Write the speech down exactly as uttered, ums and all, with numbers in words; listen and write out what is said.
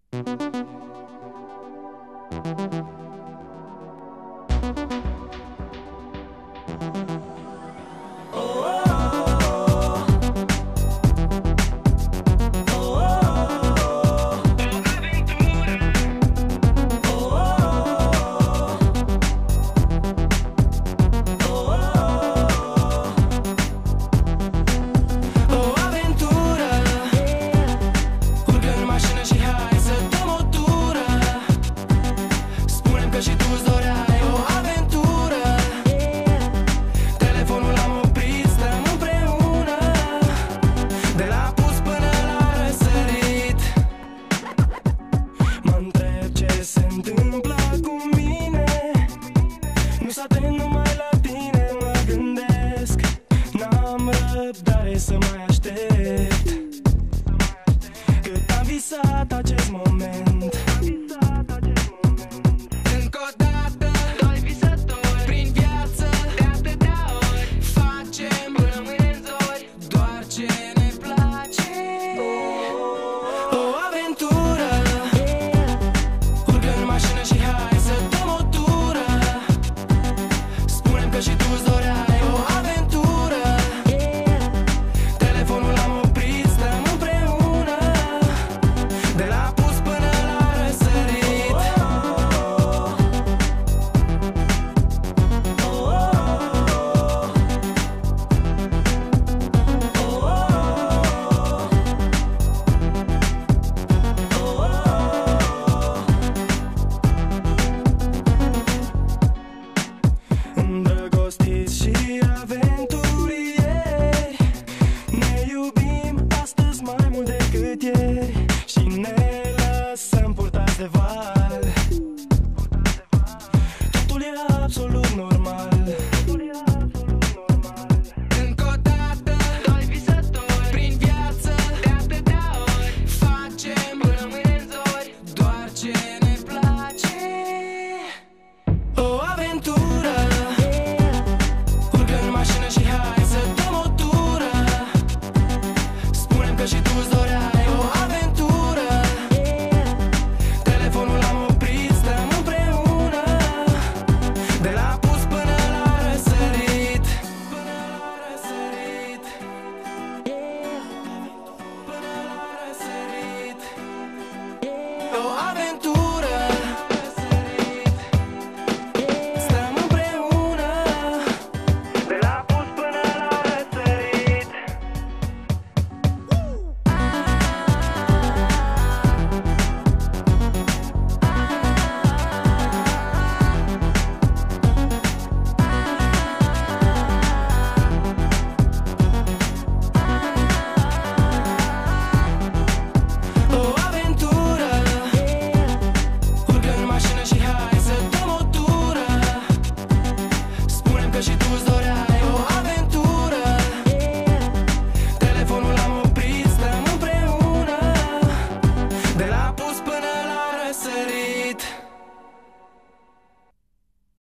Să mai aștept cât am visat acest moment. Încă o dată, doi visători prin viață de atâtea ori. Facem până mâine în zori doar ce ne place. O aventură, urcă în mașină și hai să dăm o tură. Spune-mi că și tu-ți doreai o aventură. Telefonul l-am oprit, stăm împreună de la apus până la răsărit. Îndrăgostiți și aventurieri, ne iubim astăzi mai mult decât ieri și ne lăsăm purtați de val. Totul e absolut normal. Încă o dată, doi visători prin viață de atâtea ori. Facem până mâine în zori doar ce ne place. O aventură, urcă în mașină și hai să dăm o tură. Spune-mi că și tu-ți doreai o aventură. Telefonul l-am oprit, stăm împreună de la apus până la răsărit. Până la răsărit, până la răsărit. O aventură.